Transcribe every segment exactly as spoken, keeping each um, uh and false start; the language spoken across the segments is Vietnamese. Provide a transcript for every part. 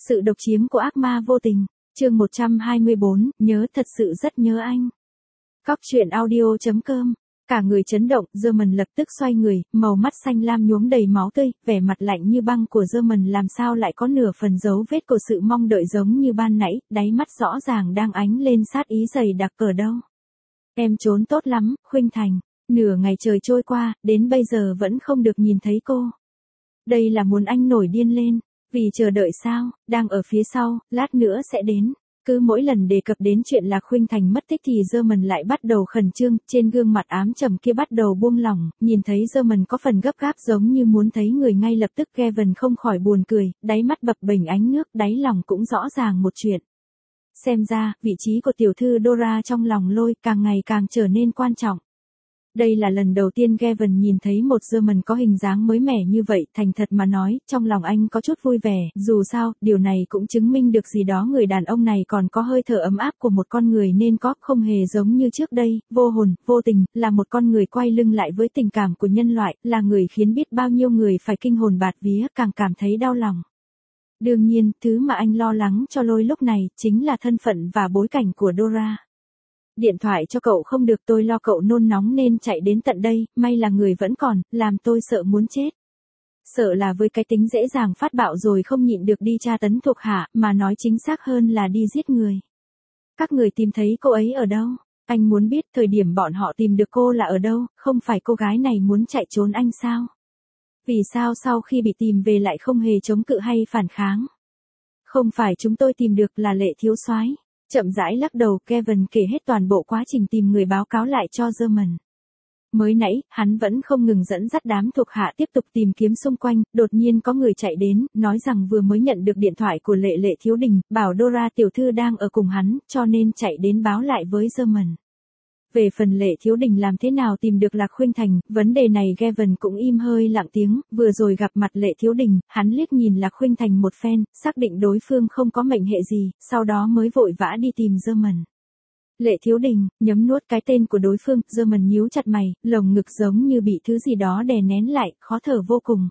Sự độc chiếm của ác ma vô tình. Chương một trăm hai mươi bốn, nhớ thật sự rất nhớ anh. Cóc truyện audio chấm com. Cả người chấn động, German lập tức xoay người, màu mắt xanh lam nhuốm đầy máu tươi, vẻ mặt lạnh như băng của German làm sao lại có nửa phần dấu vết của sự mong đợi giống như ban nãy, đáy mắt rõ ràng đang ánh lên sát ý dày đặc ở đâu. Em trốn tốt lắm, Khuynh Thành. Nửa ngày trời trôi qua, đến bây giờ vẫn không được nhìn thấy cô. Đây là muốn anh nổi điên lên. Vì chờ đợi sao, đang ở phía sau, lát nữa sẽ đến. Cứ mỗi lần đề cập đến chuyện là Khuynh Thành mất tích thì German lại bắt đầu khẩn trương, trên gương mặt ám trầm kia bắt đầu buông lỏng, nhìn thấy German có phần gấp gáp giống như muốn thấy người ngay lập tức. Kevin không khỏi buồn cười, đáy mắt bập bềnh ánh nước, đáy lòng cũng rõ ràng một chuyện. Xem ra, vị trí của tiểu thư Dora trong lòng Lôi càng ngày càng trở nên quan trọng. Đây là lần đầu tiên Kevin nhìn thấy một German có hình dáng mới mẻ như vậy, thành thật mà nói, trong lòng anh có chút vui vẻ, dù sao, điều này cũng chứng minh được gì đó người đàn ông này còn có hơi thở ấm áp của một con người nên có, không hề giống như trước đây, vô hồn, vô tình, là một con người quay lưng lại với tình cảm của nhân loại, là người khiến biết bao nhiêu người phải kinh hồn bạt vía, càng cảm thấy đau lòng. Đương nhiên, thứ mà anh lo lắng cho Lôi lúc này, chính là thân phận và bối cảnh của Dora. Điện thoại cho cậu không được, tôi lo cậu nôn nóng nên chạy đến tận đây, may là người vẫn còn, làm tôi sợ muốn chết. Sợ là với cái tính dễ dàng phát bạo rồi không nhịn được đi tra tấn thuộc hạ, mà nói chính xác hơn là đi giết người. Các người tìm thấy cô ấy ở đâu? Anh muốn biết thời điểm bọn họ tìm được cô là ở đâu, không phải cô gái này muốn chạy trốn anh sao? Vì sao sau khi bị tìm về lại không hề chống cự hay phản kháng? Không phải chúng tôi tìm được là Lệ thiếu soái. Chậm rãi lắc đầu, Kevin kể hết toàn bộ quá trình tìm người báo cáo lại cho German. Mới nãy, hắn vẫn không ngừng dẫn dắt đám thuộc hạ tiếp tục tìm kiếm xung quanh, đột nhiên có người chạy đến, nói rằng vừa mới nhận được điện thoại của Lệ Lệ thiếu đình, bảo Dora tiểu thư đang ở cùng hắn, cho nên chạy đến báo lại với German. Về phần Lệ thiếu đình làm thế nào tìm được Lạc Khuynh Thành, vấn đề này Kevin cũng im hơi lặng tiếng, vừa rồi gặp mặt Lệ thiếu đình, hắn liếc nhìn Lạc Khuynh Thành một phen, xác định đối phương không có mệnh hệ gì, sau đó mới vội vã đi tìm German. Lệ thiếu đình, nhấm nuốt cái tên của đối phương, German nhíu chặt mày, lồng ngực giống như bị thứ gì đó đè nén lại, khó thở vô cùng.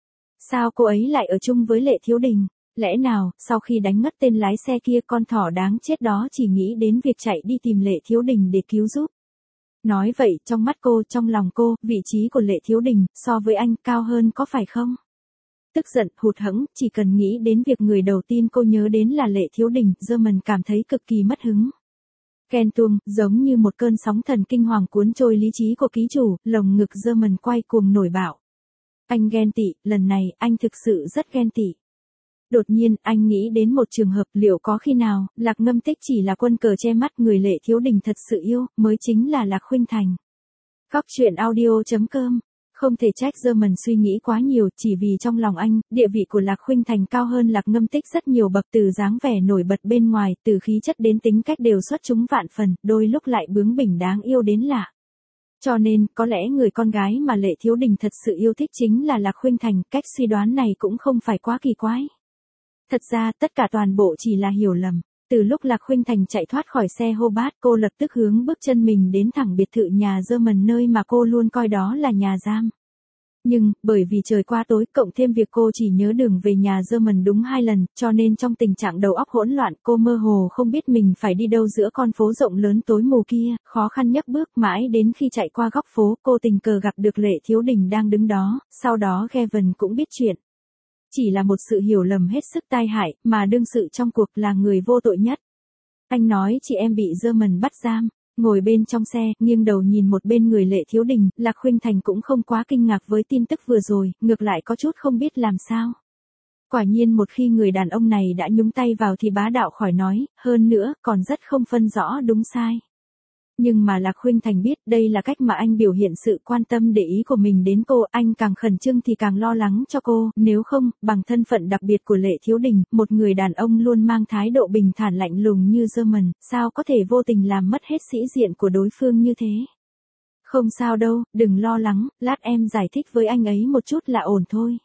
Sao cô ấy lại ở chung với Lệ thiếu đình? Lẽ nào, sau khi đánh ngất tên lái xe kia, con thỏ đáng chết đó chỉ nghĩ đến việc chạy đi tìm Lệ thiếu đình để cứu giúp? Nói vậy, trong mắt cô, trong lòng cô, vị trí của Lệ thiếu đình, so với anh, cao hơn có phải không? Tức giận, hụt hẫng, chỉ cần nghĩ đến việc người đầu tiên cô nhớ đến là Lệ thiếu đình, German cảm thấy cực kỳ mất hứng. Ghen tuông, giống như một cơn sóng thần kinh hoàng cuốn trôi lý trí của ký chủ, lồng ngực German quay cuồng nổi bạo. Anh ghen tị, lần này, anh thực sự rất ghen tị. Đột nhiên, anh nghĩ đến một trường hợp, liệu có khi nào, Lạc Ngâm Tích chỉ là quân cờ che mắt người Lệ thiếu đình thật sự yêu, mới chính là Lạc Khuynh Thành. Cóc truyện audio chấm com. Không thể trách German suy nghĩ quá nhiều, chỉ vì trong lòng anh, địa vị của Lạc Khuynh Thành cao hơn Lạc Ngâm Tích rất nhiều bậc, từ dáng vẻ nổi bật bên ngoài, từ khí chất đến tính cách đều xuất chúng vạn phần, đôi lúc lại bướng bỉnh đáng yêu đến lạ. Cho nên, có lẽ người con gái mà Lệ thiếu đình thật sự yêu thích chính là Lạc Khuynh Thành, cách suy đoán này cũng không phải quá kỳ quái. Thật ra, tất cả toàn bộ chỉ là hiểu lầm. Từ lúc Lạc Khuynh Thành chạy thoát khỏi xe Hobart, cô lập tức hướng bước chân mình đến thẳng biệt thự nhà German, nơi mà cô luôn coi đó là nhà giam. Nhưng, bởi vì trời qua tối, cộng thêm việc cô chỉ nhớ đường về nhà German đúng hai lần, cho nên trong tình trạng đầu óc hỗn loạn, cô mơ hồ không biết mình phải đi đâu giữa con phố rộng lớn tối mù kia, khó khăn nhấc bước mãi đến khi chạy qua góc phố, cô tình cờ gặp được Lệ thiếu đình đang đứng đó, sau đó Kevin cũng biết chuyện. Chỉ là một sự hiểu lầm hết sức tai hại, mà đương sự trong cuộc là người vô tội nhất. Anh nói chị em bị German bắt giam, ngồi bên trong xe, nghiêng đầu nhìn một bên người Lệ thiếu đình, Lạc Khuynh Thành cũng không quá kinh ngạc với tin tức vừa rồi, ngược lại có chút không biết làm sao. Quả nhiên một khi người đàn ông này đã nhúng tay vào thì bá đạo khỏi nói, hơn nữa, còn rất không phân rõ đúng sai. Nhưng mà Lạc Khuynh Thành biết đây là cách mà anh biểu hiện sự quan tâm để ý của mình đến cô, anh càng khẩn trương thì càng lo lắng cho cô, nếu không, bằng thân phận đặc biệt của Lệ thiếu đình, một người đàn ông luôn mang thái độ bình thản lạnh lùng như German, sao có thể vô tình làm mất hết sĩ diện của đối phương như thế. Không sao đâu, đừng lo lắng, lát em giải thích với anh ấy một chút là ổn thôi.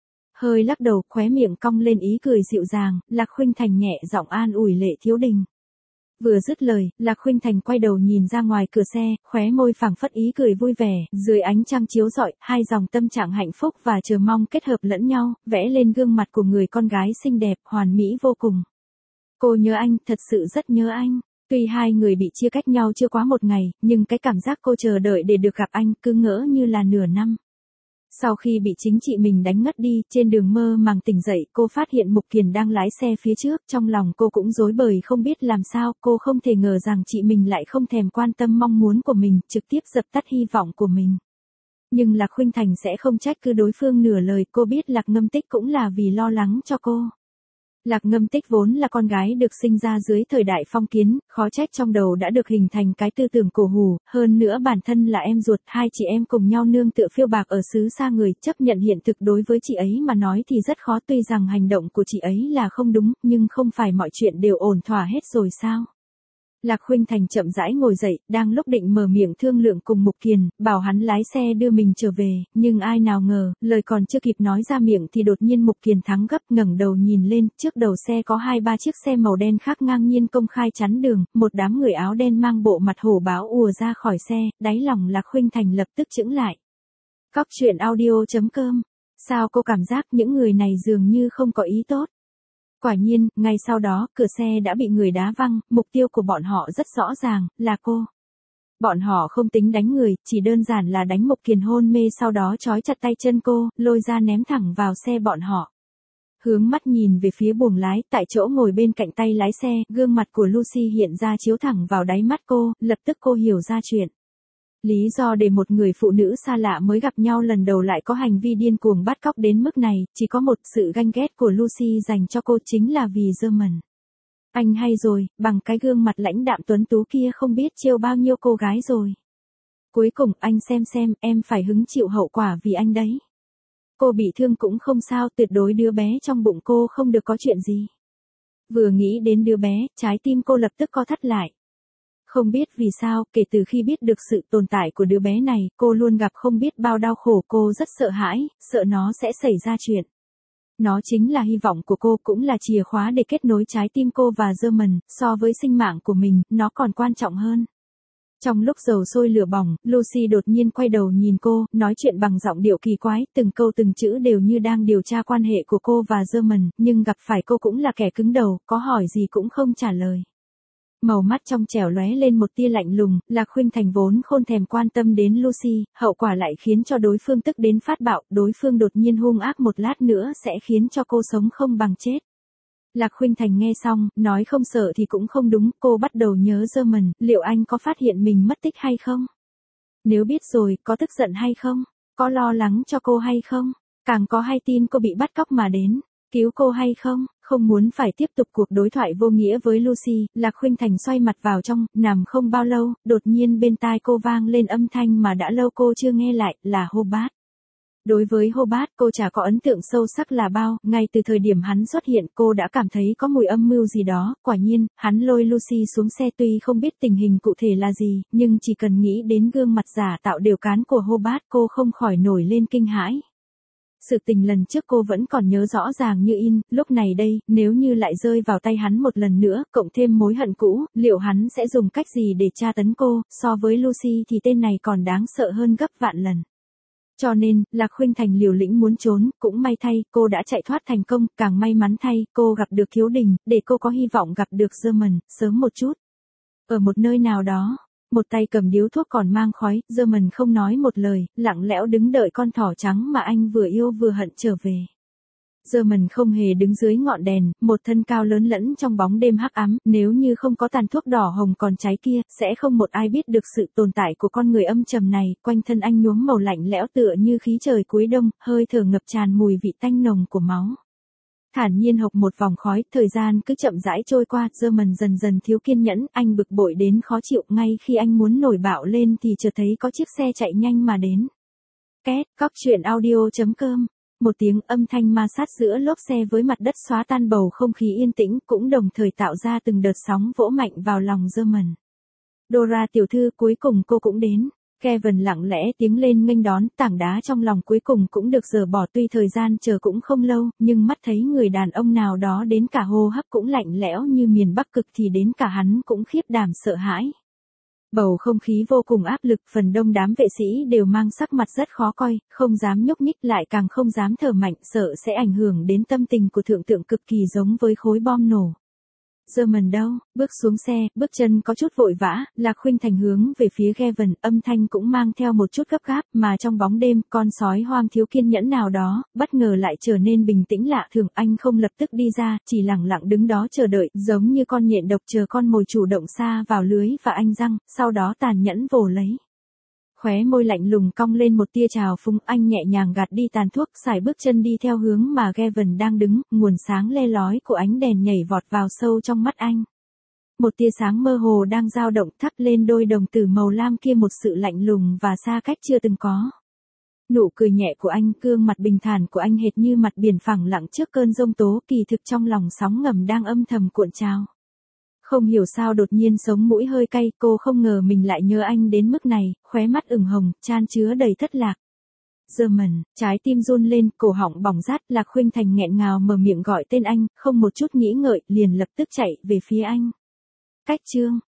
Hơi lắc đầu, khóe miệng cong lên ý cười dịu dàng, Lạc Khuynh Thành nhẹ giọng an ủi Lệ thiếu đình. Vừa dứt lời, Lạc Khuynh Thành quay đầu nhìn ra ngoài cửa xe, khóe môi phảng phất ý cười vui vẻ, dưới ánh trăng chiếu rọi, hai dòng tâm trạng hạnh phúc và chờ mong kết hợp lẫn nhau, vẽ lên gương mặt của người con gái xinh đẹp, hoàn mỹ vô cùng. Cô nhớ anh, thật sự rất nhớ anh. Tuy hai người bị chia cách nhau chưa quá một ngày, nhưng cái cảm giác cô chờ đợi để được gặp anh cứ ngỡ như là nửa năm. Sau khi bị chính chị mình đánh ngất đi, trên đường mơ màng tỉnh dậy, cô phát hiện Mục Kiền đang lái xe phía trước, trong lòng cô cũng rối bời không biết làm sao, cô không thể ngờ rằng chị mình lại không thèm quan tâm mong muốn của mình, trực tiếp dập tắt hy vọng của mình. Nhưng Lạc Khuynh Thành sẽ không trách cứ đối phương nửa lời, cô biết Lạc Ngâm Tích cũng là vì lo lắng cho cô. Lạc Ngâm Tích vốn là con gái được sinh ra dưới thời đại phong kiến, khó trách trong đầu đã được hình thành cái tư tưởng cổ hủ, hơn nữa bản thân là em ruột, hai chị em cùng nhau nương tựa phiêu bạc ở xứ xa người, chấp nhận hiện thực đối với chị ấy mà nói thì rất khó, tuy rằng hành động của chị ấy là không đúng, nhưng không phải mọi chuyện đều ổn thỏa hết rồi sao? Lạc Khuynh Thành chậm rãi ngồi dậy, đang lúc định mở miệng thương lượng cùng Mục Kiền, bảo hắn lái xe đưa mình trở về, nhưng ai nào ngờ, lời còn chưa kịp nói ra miệng thì đột nhiên Mục Kiền thắng gấp, ngẩng đầu nhìn lên, trước đầu xe có hai ba chiếc xe màu đen khác ngang nhiên công khai chắn đường, một đám người áo đen mang bộ mặt hổ báo ùa ra khỏi xe, đáy lòng Lạc Khuynh Thành lập tức chững lại. Cóc truyện audio chấm com. Sao cô cảm giác những người này dường như không có ý tốt? Quả nhiên, ngay sau đó, cửa xe đã bị người đá văng, mục tiêu của bọn họ rất rõ ràng, là cô. Bọn họ không tính đánh người, chỉ đơn giản là đánh Mục Kiền hôn mê sau đó trói chặt tay chân cô, lôi ra ném thẳng vào xe bọn họ. Hướng mắt nhìn về phía buồng lái, tại chỗ ngồi bên cạnh tay lái xe, gương mặt của Lucy hiện ra chiếu thẳng vào đáy mắt cô, lập tức cô hiểu ra chuyện. Lý do để một người phụ nữ xa lạ mới gặp nhau lần đầu lại có hành vi điên cuồng bắt cóc đến mức này, chỉ có một, sự ganh ghét của Lucy dành cho cô chính là vì German. Anh hay rồi, bằng cái gương mặt lãnh đạm tuấn tú kia không biết trêu bao nhiêu cô gái rồi. Cuối cùng, anh xem xem, em phải hứng chịu hậu quả vì anh đấy. Cô bị thương cũng không sao, tuyệt đối đứa bé trong bụng cô không được có chuyện gì. Vừa nghĩ đến đứa bé, trái tim cô lập tức co thắt lại. Không biết vì sao, kể từ khi biết được sự tồn tại của đứa bé này, cô luôn gặp không biết bao đau khổ, cô rất sợ hãi, sợ nó sẽ xảy ra chuyện. Nó chính là hy vọng của cô, cũng là chìa khóa để kết nối trái tim cô và German, so với sinh mạng của mình, nó còn quan trọng hơn. Trong lúc dầu sôi lửa bỏng, Lucy đột nhiên quay đầu nhìn cô, nói chuyện bằng giọng điệu kỳ quái, từng câu từng chữ đều như đang điều tra quan hệ của cô và German, nhưng gặp phải cô cũng là kẻ cứng đầu, có hỏi gì cũng không trả lời. Màu mắt trong trẻo lóe lên một tia lạnh lùng, Lạc Khuynh Thành vốn không thèm quan tâm đến Lucy, hậu quả lại khiến cho đối phương tức đến phát bạo, đối phương đột nhiên hung ác một lát nữa sẽ khiến cho cô sống không bằng chết. Lạc Khuynh Thành nghe xong, nói không sợ thì cũng không đúng, cô bắt đầu nhớ German, liệu anh có phát hiện mình mất tích hay không? Nếu biết rồi, có tức giận hay không? Có lo lắng cho cô hay không? Càng có hay tin cô bị bắt cóc mà đến cứu cô hay không? Không muốn phải tiếp tục cuộc đối thoại vô nghĩa với Lucy, Lạc Khuynh Thành xoay mặt vào trong, nằm không bao lâu, đột nhiên bên tai cô vang lên âm thanh mà đã lâu cô chưa nghe lại, là Hobart. Đối với Hobart, cô chả có ấn tượng sâu sắc là bao, ngay từ thời điểm hắn xuất hiện cô đã cảm thấy có mùi âm mưu gì đó, quả nhiên, hắn lôi Lucy xuống xe tuy không biết tình hình cụ thể là gì, nhưng chỉ cần nghĩ đến gương mặt giả tạo đều cán của Hobart cô không khỏi nổi lên kinh hãi. Sự tình lần trước cô vẫn còn nhớ rõ ràng như in, lúc này đây, nếu như lại rơi vào tay hắn một lần nữa, cộng thêm mối hận cũ, liệu hắn sẽ dùng cách gì để tra tấn cô, so với Lucy thì tên này còn đáng sợ hơn gấp vạn lần. Cho nên, Lạc Khuynh Thành liều lĩnh muốn trốn, cũng may thay, cô đã chạy thoát thành công, càng may mắn thay, cô gặp được Khiếu Đình, để cô có hy vọng gặp được German, sớm một chút. Ở một nơi nào đó, một tay cầm điếu thuốc còn mang khói, German không nói một lời, lặng lẽo đứng đợi con thỏ trắng mà anh vừa yêu vừa hận trở về. German không hề đứng dưới ngọn đèn, một thân cao lớn lẫn trong bóng đêm hắc ám, nếu như không có tàn thuốc đỏ hồng còn cháy kia, sẽ không một ai biết được sự tồn tại của con người âm trầm này, quanh thân anh nhuốm màu lạnh lẽo tựa như khí trời cuối đông, hơi thở ngập tràn mùi vị tanh nồng của máu. Thản nhiên hộc một vòng khói, thời gian cứ chậm rãi trôi qua, German dần dần thiếu kiên nhẫn, anh bực bội đến khó chịu, ngay khi anh muốn nổi bạo lên thì chợt thấy có chiếc xe chạy nhanh mà đến. Két, cóc truyện audio chấm com. Một tiếng âm thanh ma sát giữa lốp xe với mặt đất xóa tan bầu không khí yên tĩnh, cũng đồng thời tạo ra từng đợt sóng vỗ mạnh vào lòng German. Dora tiểu thư, cuối cùng cô cũng đến. Kevin lặng lẽ tiến lên nghênh đón, tảng đá trong lòng cuối cùng cũng được dỡ bỏ, tuy thời gian chờ cũng không lâu, nhưng mắt thấy người đàn ông nào đó đến cả hô hấp cũng lạnh lẽo như miền Bắc Cực thì đến cả hắn cũng khiếp đảm sợ hãi. Bầu không khí vô cùng áp lực, phần đông đám vệ sĩ đều mang sắc mặt rất khó coi, không dám nhúc nhích lại càng không dám thở mạnh, sợ sẽ ảnh hưởng đến tâm tình của thượng tượng cực kỳ giống với khối bom nổ. German đâu, bước xuống xe, bước chân có chút vội vã, Lạc Khuynh Thành hướng về phía Kevin, âm thanh cũng mang theo một chút gấp gáp, mà trong bóng đêm, con sói hoang thiếu kiên nhẫn nào đó, bất ngờ lại trở nên bình tĩnh lạ thường, anh không lập tức đi ra, chỉ lặng lặng đứng đó chờ đợi, giống như con nhện độc chờ con mồi chủ động sa vào lưới và anh răng, sau đó tàn nhẫn vồ lấy. Khóe môi lạnh lùng cong lên một tia trào phúng, anh nhẹ nhàng gạt đi tàn thuốc, sải bước chân đi theo hướng mà Kevin đang đứng, nguồn sáng le lói của ánh đèn nhảy vọt vào sâu trong mắt anh. Một tia sáng mơ hồ đang dao động thắp lên đôi đồng tử màu lam kia một sự lạnh lùng và xa cách chưa từng có. Nụ cười nhẹ của anh, gương mặt bình thản của anh hệt như mặt biển phẳng lặng trước cơn giông tố, kỳ thực trong lòng sóng ngầm đang âm thầm cuộn trào. Không hiểu sao đột nhiên sống mũi hơi cay, cô không ngờ mình lại nhớ anh đến mức này, khóe mắt ửng hồng, chan chứa đầy thất lạc. German, trái tim run lên, cổ họng bỏng rát, Lạc Khuynh Thành nghẹn ngào mở miệng gọi tên anh, không một chút nghĩ ngợi, liền lập tức chạy về phía anh. Cách chương